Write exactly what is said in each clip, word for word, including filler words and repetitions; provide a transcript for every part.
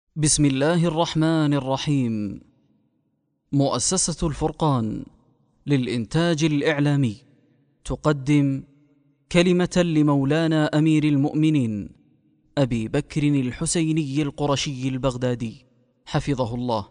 بسم الله الرحمن الرحيم. مؤسسة الفرقان للإنتاج الإعلامي تقدم كلمة لمولانا أمير المؤمنين أبي بكر الحسيني القرشي البغدادي حفظه الله.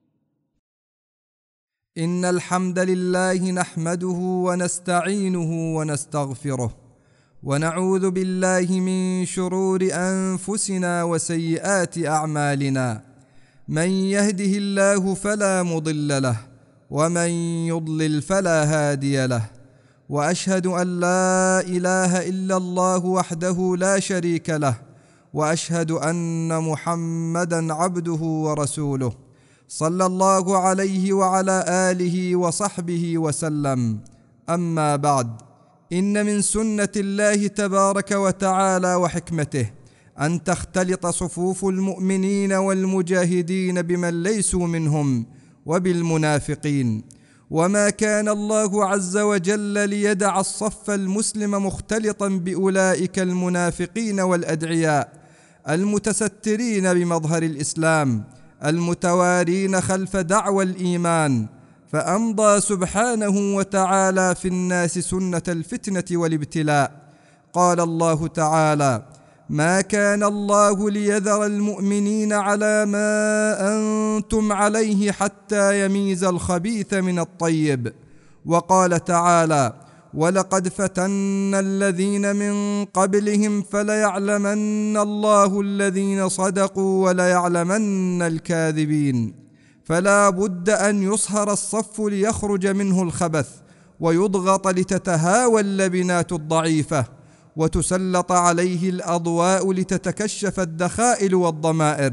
إن الحمد لله نحمده ونستعينه ونستغفره ونعوذ بالله من شرور أنفسنا وسيئات أعمالنا، من يهده الله فلا مضل له ومن يضلل فلا هادي له، وأشهد أن لا إله إلا الله وحده لا شريك له، وأشهد أن محمدًا عبده ورسوله صلى الله عليه وعلى آله وصحبه وسلم. أما بعد، إن من سنة الله تبارك وتعالى وحكمته أن تختلط صفوف المؤمنين والمجاهدين بمن ليسوا منهم وبالمنافقين، وما كان الله عز وجل ليدع الصف المسلم مختلطا بأولئك المنافقين والأدعياء المتسترين بمظهر الإسلام المتوارين خلف دعوى الإيمان، فأمضى سبحانه وتعالى في الناس سنة الفتنة والابتلاء. قال الله تعالى: ما كان الله ليذر المؤمنين على ما أنتم عليه حتى يميز الخبيث من الطيب. وقال تعالى: ولقد فتنا الذين من قبلهم فليعلمن الله الذين صدقوا وليعلمن الكاذبين. فلا بد أن يصهر الصف ليخرج منه الخبث ويضغط لتتهاوى اللبنات الضعيفة وتسلط عليه الأضواء لتتكشف الدخائل والضمائر،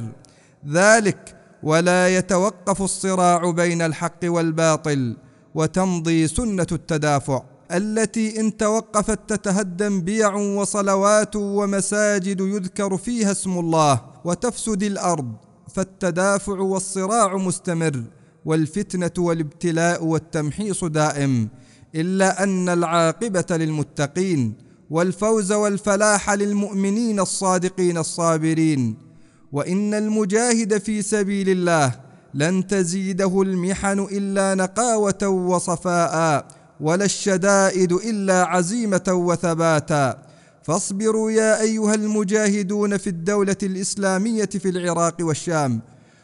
ذلك ولا يتوقف الصراع بين الحق والباطل، وتمضي سنة التدافع التي إن توقفت تتهدم بيع وصلوات ومساجد يذكر فيها اسم الله وتفسد الأرض. فالتدافع والصراع مستمر، والفتنة والابتلاء والتمحيص دائم، إلا أن العاقبة للمتقين والفوز والفلاح للمؤمنين الصادقين الصابرين. وإن المجاهد في سبيل الله لن تزيده المحن إلا نقاوة وصفاء، ولا الشدائد إلا عزيمة وثباتا. فاصبروا يا أيها المجاهدون في الدولة الإسلامية في العراق والشام،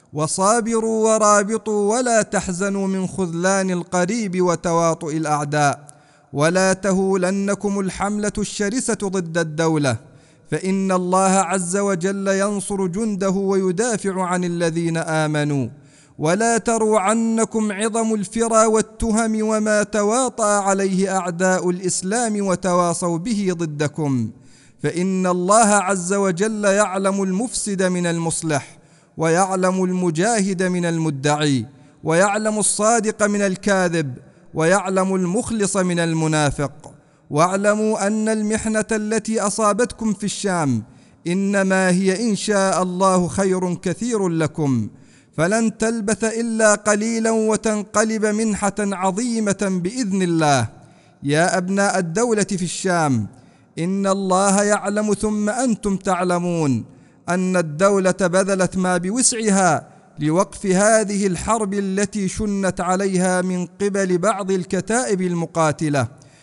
وصابروا ورابطوا ولا تحزنوا من خذلان القريب وتواطؤ الأعداء، ولا تهولنكم الحملة الشرسة ضد الدولة، فإن الله عز وجل ينصر جنده ويدافع عن الذين آمنوا. ولا تروعنكم عظم الفرى والتهم وما تواطأ عليه أعداء الإسلام وتواصوا به ضدكم، فإن الله عز وجل يعلم المفسد من المصلح، ويعلم المجاهد من المدعي، ويعلم الصادق من الكاذب، ويعلم المخلص من المنافق. واعلموا أن المحنة التي أصابتكم في الشام إنما هي إن شاء الله خير كثير لكم، فلن تلبث إلا قليلا وتنقلب منحة عظيمة بإذن الله. يا أبناء الدولة في الشام، إن الله يعلم ثم أنتم تعلمون أن الدولة بذلت ما بوسعها لوقف هذه الحرب التي شنت عليها من قبل بعض الكتائب المقاتلة.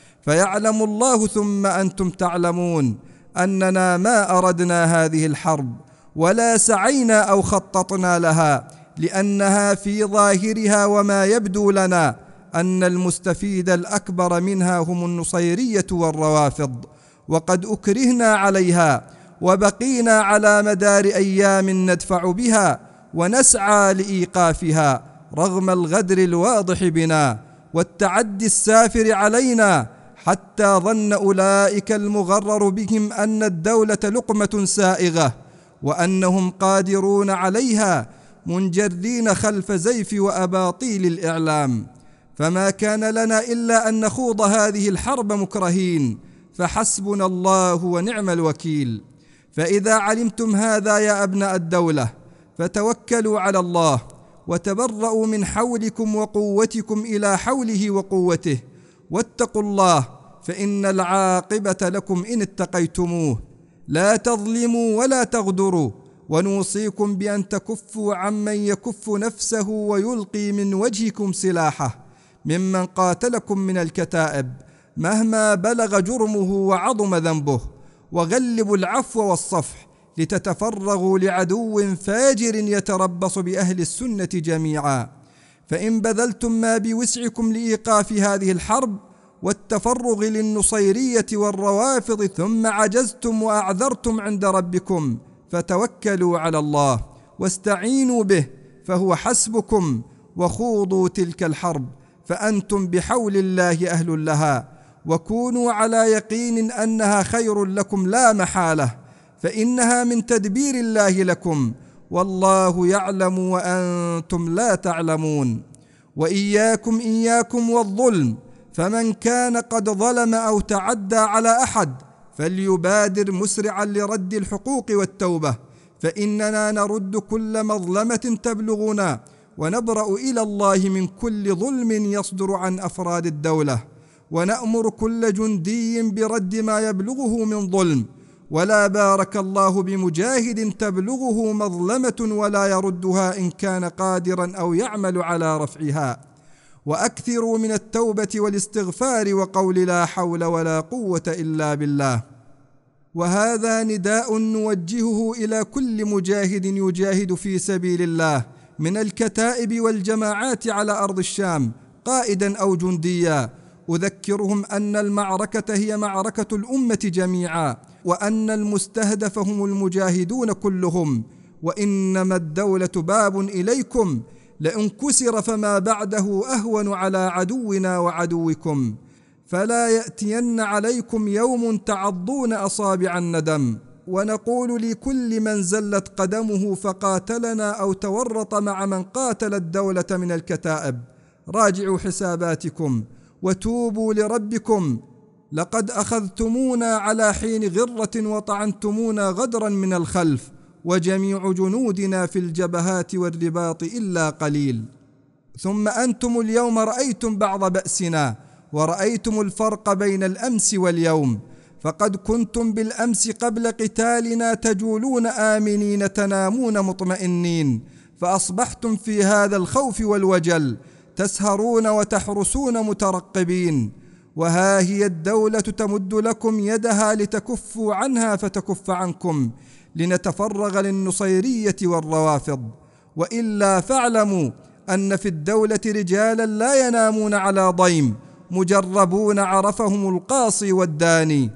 فيعلم الله ثم أنتم تعلمون أننا ما أردنا هذه الحرب ولا سعينا أو خططنا لها، لأنها في ظاهرها وما يبدو لنا أن المستفيد الأكبر منها هم النصيرية والروافض، وقد أكرهنا عليها وبقينا على مدار أيام ندفع بها ونسعى لإيقافها رغم الغدر الواضح بنا والتعدي السافر علينا، حتى ظن أولئك المغرر بهم أن الدولة لقمة سائغة وأنهم قادرون عليها منجرين خلف زيف وأباطيل الإعلام. فما كان لنا إلا أن نخوض هذه الحرب مكرهين، فحسبنا الله ونعم الوكيل. فإذا علمتم هذا يا أبناء الدولة فتوكلوا على الله، وتبرؤوا من حولكم وقوتكم إلى حوله وقوته، واتقوا الله، فإن العاقبة لكم إن اتقيتموه. لا تظلموا ولا تغدروا، ونوصيكم بأن تكفوا عمن يكف نفسه ويلقي من وجهكم سلاحه ممن قاتلكم من الكتائب مهما بلغ جرمه وعظم ذنبه، وغلبوا العفو والصفح لتتفرغوا لعدو فاجر يتربص بأهل السنة جميعا. فإن بذلتم ما بوسعكم لإيقاف هذه الحرب والتفرغ للنصيرية والروافض ثم عجزتم وأعذرتم عند ربكم، فتوكلوا على الله واستعينوا به فهو حسبكم، وخوضوا تلك الحرب فأنتم بحول الله أهل لها، وكونوا على يقين أنها خير لكم لا محالة، فإنها من تدبير الله لكم، والله يعلم وأنتم لا تعلمون. وإياكم إياكم والظلم، فمن كان قد ظلم أو تعدى على أحد فليبادر مسرعا لرد الحقوق والتوبة، فإننا نرد كل مظلمة تبلغنا، ونبرأ إلى الله من كل ظلم يصدر عن أفراد الدولة، ونأمر كل جندي برد ما يبلغه من ظلم، ولا بارك الله بمجاهد تبلغه مظلمة ولا يردها إن كان قادرا أو يعمل على رفعها. وأكثروا من التوبة والاستغفار وقول لا حول ولا قوة إلا بالله. وهذا نداء نوجهه إلى كل مجاهد يجاهد في سبيل الله من الكتائب والجماعات على أرض الشام قائدا أو جنديا، أذكرهم أن المعركة هي معركة الأمة جميعا، وأن المستهدف هم المجاهدون كلهم، وإنما الدولة باب إليكم، لئن كسر فما بعده أهون على عدونا وعدوكم، فلا يأتين عليكم يوم تعضون أصابع الندم. ونقول لكل من زلت قدمه فقاتلنا أو تورط مع من قاتل الدولة من الكتائب: راجعوا حساباتكم وتوبوا لربكم، لقد أخذتمونا على حين غرة وطعنتمونا غدرا من الخلف، وجميع جنودنا في الجبهات والرباط إلا قليل. ثم أنتم اليوم رأيتم بعض بأسنا، ورأيتم الفرق بين الأمس واليوم، فقد كنتم بالأمس قبل قتالنا تجولون آمنين تنامون مطمئنين، فأصبحتم في هذا الخوف والوجل تسهرون وتحرسون مترقبين. وها هي الدولة تمد لكم يدها لتكفوا عنها فتكف عنكم، لنتفرغ للنصيرية والروافض. وإلا فاعلموا أن في الدولة رجالا لا ينامون على ضيم، مجربون عرفهم القاصي والداني.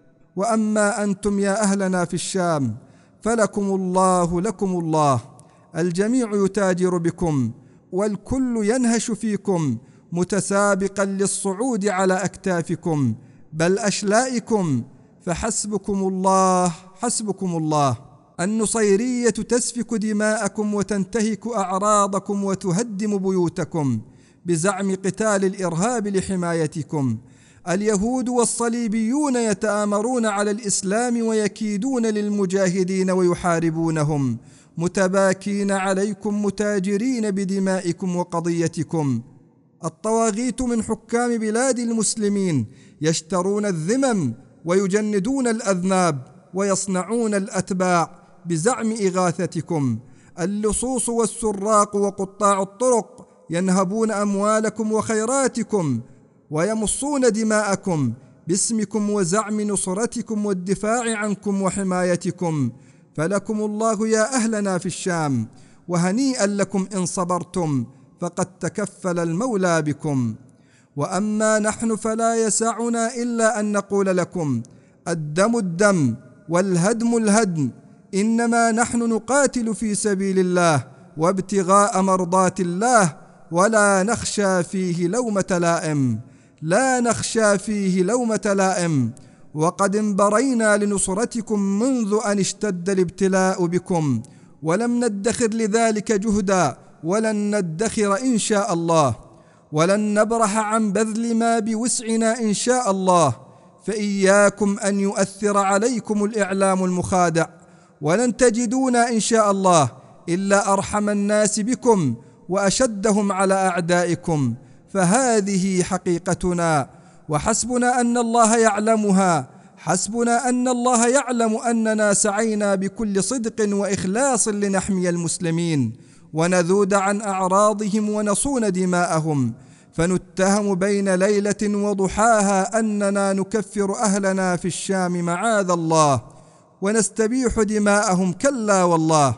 وأما أنتم يا أهلنا في الشام فلكم الله لكم الله، الجميع يتاجر بكم، والكل ينهش فيكم متسابقا للصعود على أكتافكم بل أشلائكم، فحسبكم الله حسبكم الله. النصيرية تسفك دماءكم وتنتهك أعراضكم وتهدم بيوتكم بزعم قتال الإرهاب لحمايتكم. اليهود والصليبيون يتآمرون على الإسلام ويكيدون للمجاهدين ويحاربونهم، متباكين عليكم متاجرين بدمائكم وقضيتكم. الطواغيت من حكام بلاد المسلمين يشترون الذمم ويجندون الأذناب ويصنعون الأتباع بزعم إغاثتكم. اللصوص والسراق وقطاع الطرق ينهبون أموالكم وخيراتكم ويمصون دماءكم باسمكم وزعم نصرتكم والدفاع عنكم وحمايتكم. فلكم الله يا أهلنا في الشام، وهنيئا لكم إن صبرتم، فقد تكفل المولى بكم. وأما نحن فلا يسعنا إلا أن نقول لكم: الدم الدم والهدم الهدم، إنما نحن نقاتل في سبيل الله وابتغاء مرضات الله، ولا نخشى فيه لومة لائم لا نخشى فيه لومة لائم وقد انبرينا لنصرتكم منذ أن اشتد الابتلاء بكم، ولم ندخر لذلك جهدا، ولن ندخر إن شاء الله، ولن نبرح عن بذل ما بوسعنا إن شاء الله. فإياكم أن يؤثر عليكم الإعلام المخادع، ولن تجدونا إن شاء الله إلا أرحم الناس بكم وأشدهم على أعدائكم، فهذه حقيقتنا، وحسبنا أن الله يعلمها، حسبنا أن الله يعلم أننا سعينا بكل صدق وإخلاص لنحمي المسلمين ونذود عن أعراضهم ونصون دماءهم، فنتهم بين ليلة وضحاها أننا نكفر أهلنا في الشام معاذ الله ونستبيح دماءهم، كلا والله.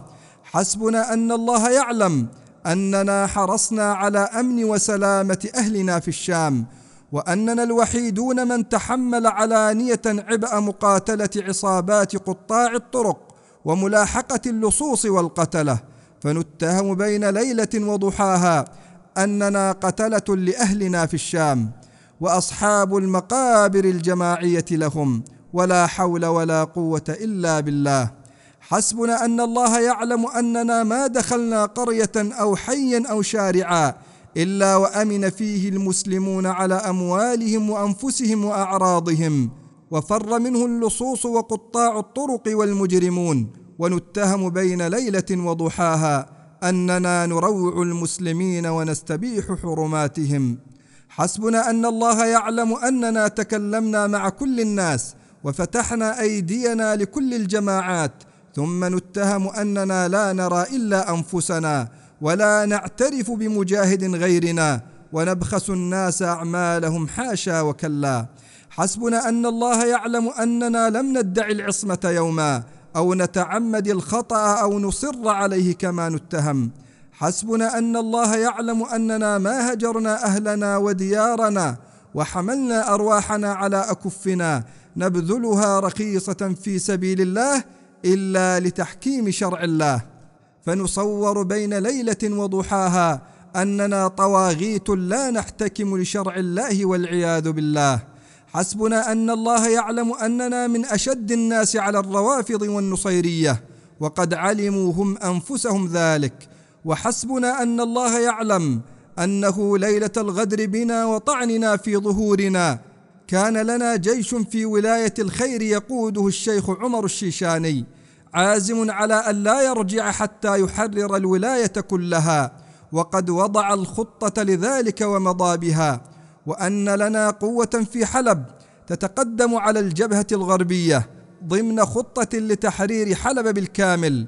حسبنا أن الله يعلم أننا حرصنا على أمن وسلامة أهلنا في الشام، وأننا الوحيدون من تحمل علانية عبء مقاتلة عصابات قطاع الطرق وملاحقة اللصوص والقتلة، فنتهم بين ليلة وضحاها أننا قتلة لأهلنا في الشام وأصحاب المقابر الجماعية لهم، ولا حول ولا قوة إلا بالله. حسبنا أن الله يعلم أننا ما دخلنا قرية أو حيا أو شارعا إلا وأمن فيه المسلمون على أموالهم وأنفسهم وأعراضهم، وفر منه اللصوص وقطاع الطرق والمجرمون، ونتهم بين ليلة وضحاها أننا نروع المسلمين ونستبيح حرماتهم. حسبنا أن الله يعلم أننا تكلمنا مع كل الناس وفتحنا أيدينا لكل الجماعات، ثم نتهم أننا لا نرى إلا أنفسنا ولا نعترف بمجاهد غيرنا ونبخس الناس أعمالهم، حاشا وكلا. حسبنا أن الله يعلم أننا لم ندعي العصمة يوما أو نتعمد الخطأ أو نصر عليه كما نتهم. حسبنا أن الله يعلم أننا ما هجرنا أهلنا وديارنا وحملنا أرواحنا على أكفنا نبذلها رخيصة في سبيل الله إلا لتحكيم شرع الله، فنصور بين ليلة وضحاها أننا طواغيت لا نحتكم لشرع الله والعياذ بالله. حسبنا أن الله يعلم أننا من أشد الناس على الروافض والنصيرية، وقد علموا هم أنفسهم ذلك. وحسبنا أن الله يعلم أنه ليلة الغدر بنا وطعننا في ظهورنا كان لنا جيش في ولاية الخير يقوده الشيخ عمر الشيشاني، عازم على أن لا يرجع حتى يحرر الولاية كلها، وقد وضع الخطة لذلك ومضى بها، وأن لنا قوة في حلب تتقدم على الجبهة الغربية ضمن خطة لتحرير حلب بالكامل،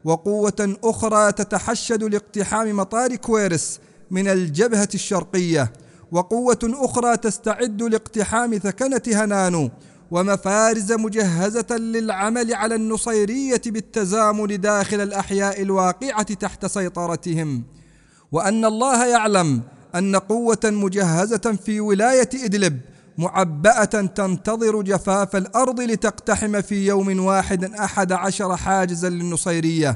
وقوة أخرى تتحشد لاقتحام مطار كويرس من الجبهة الشرقية، وقوة أخرى تستعد لاقتحام ثكنة هنانو، ومفارز مجهزة للعمل على النصيرية بالتزامن داخل الأحياء الواقعة تحت سيطرتهم. وأن الله يعلم أن قوة مجهزة في ولاية إدلب معبأة تنتظر جفاف الأرض لتقتحم في يوم واحد أحد عشر حاجزا للنصيرية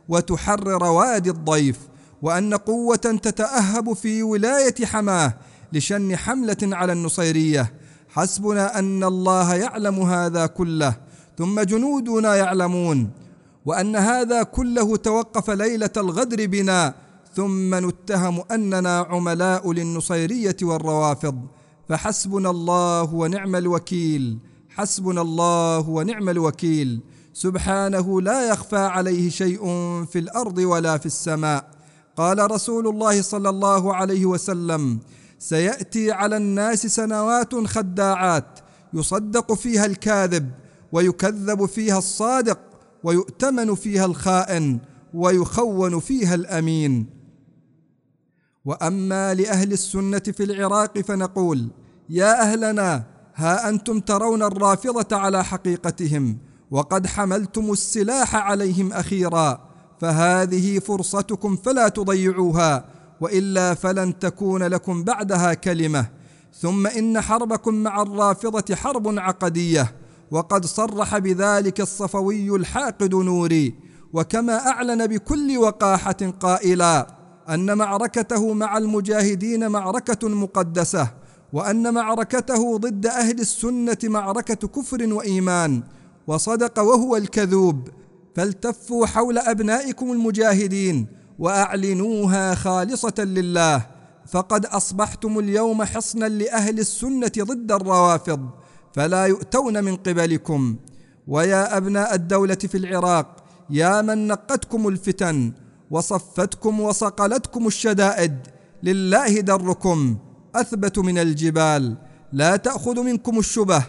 وتحرر وادي الضيف، وأن قوة تتأهب في ولاية حماه لشن حملة على النصيرية. حسبنا أن الله يعلم هذا كله، ثم جنودنا يعلمون، وأن هذا كله توقف ليلة الغدر بنا، ثم نتهم أننا عملاء للنصيرية والروافض. فحسبنا الله ونعم الوكيل، حسبنا الله ونعم الوكيل، سبحانه لا يخفى عليه شيء في الأرض ولا في السماء. قال رسول الله صلى الله عليه وسلم: سيأتي على الناس سنوات خداعات يصدق فيها الكاذب ويكذب فيها الصادق ويؤتمن فيها الخائن ويخون فيها الأمين. وأما لأهل السنة في العراق فنقول: يا أهلنا، ها أنتم ترون الرافضة على حقيقتهم وقد حملتم السلاح عليهم أخيرا، فهذه فرصتكم فلا تضيعوها، وإلا فلن تكون لكم بعدها كلمة. ثم إن حربكم مع الرافضة حرب عقدية، وقد صرح بذلك الصفوي الحاقد نوري، وكما أعلن بكل وقاحة قائلا أن معركته مع المجاهدين معركة مقدسة، وأن معركته ضد أهل السنة معركة كفر وإيمان، وصدق وهو الكذوب. فالتفوا حول أبنائكم المجاهدين وأعلنوها خالصة لله، فقد أصبحتم اليوم حصنا لأهل السنة ضد الروافض، فلا يؤتون من قبلكم. ويا أبناء الدولة في العراق، يا من نقتكم الفتن وصفتكم وصقلتكم الشدائد، لله دركم أثبت من الجبال، لا تأخذ منكم الشبه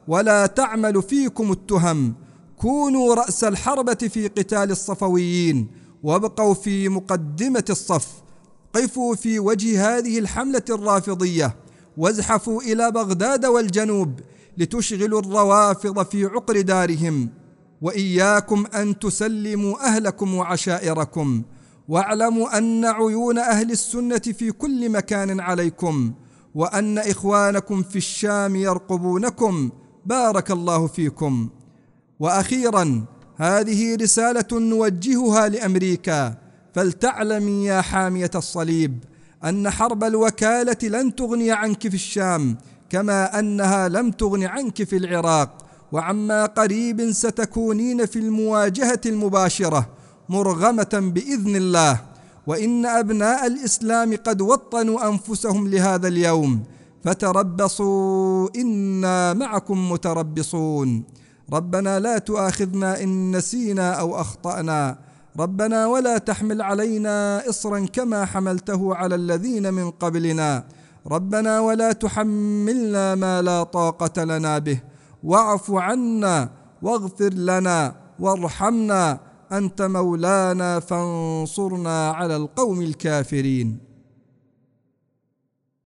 ولا تعمل فيكم التهم. كونوا رأس الحربة في قتال الصفويين، وابقوا في مقدمة الصف. قفوا في وجه هذه الحملة الرافضية، وازحفوا إلى بغداد والجنوب لتشغلوا الروافض في عقر دارهم. وإياكم أن تسلموا أهلكم وعشائركم، واعلموا أن عيون أهل السنة في كل مكان عليكم، وأن إخوانكم في الشام يرقبونكم. بارك الله فيكم. وأخيرا، هذه رسالة نوجهها لأمريكا، فلتعلمي يا حامية الصليب أن حرب الوكالة لن تغني عنك في الشام، كما أنها لم تغن عنك في العراق، وعما قريب ستكونين في المواجهة المباشرة مرغمة بإذن الله. وإن أبناء الإسلام قد وطنوا أنفسهم لهذا اليوم، فتربصوا إنا معكم متربصون. ربنا لا تؤاخذنا إن نسينا أو أخطأنا، ربنا ولا تحمل علينا إصرا كما حملته على الذين من قبلنا، ربنا ولا تحملنا ما لا طاقة لنا به، واعف عنا واغفر لنا وارحمنا، أنت مولانا فانصرنا على القوم الكافرين.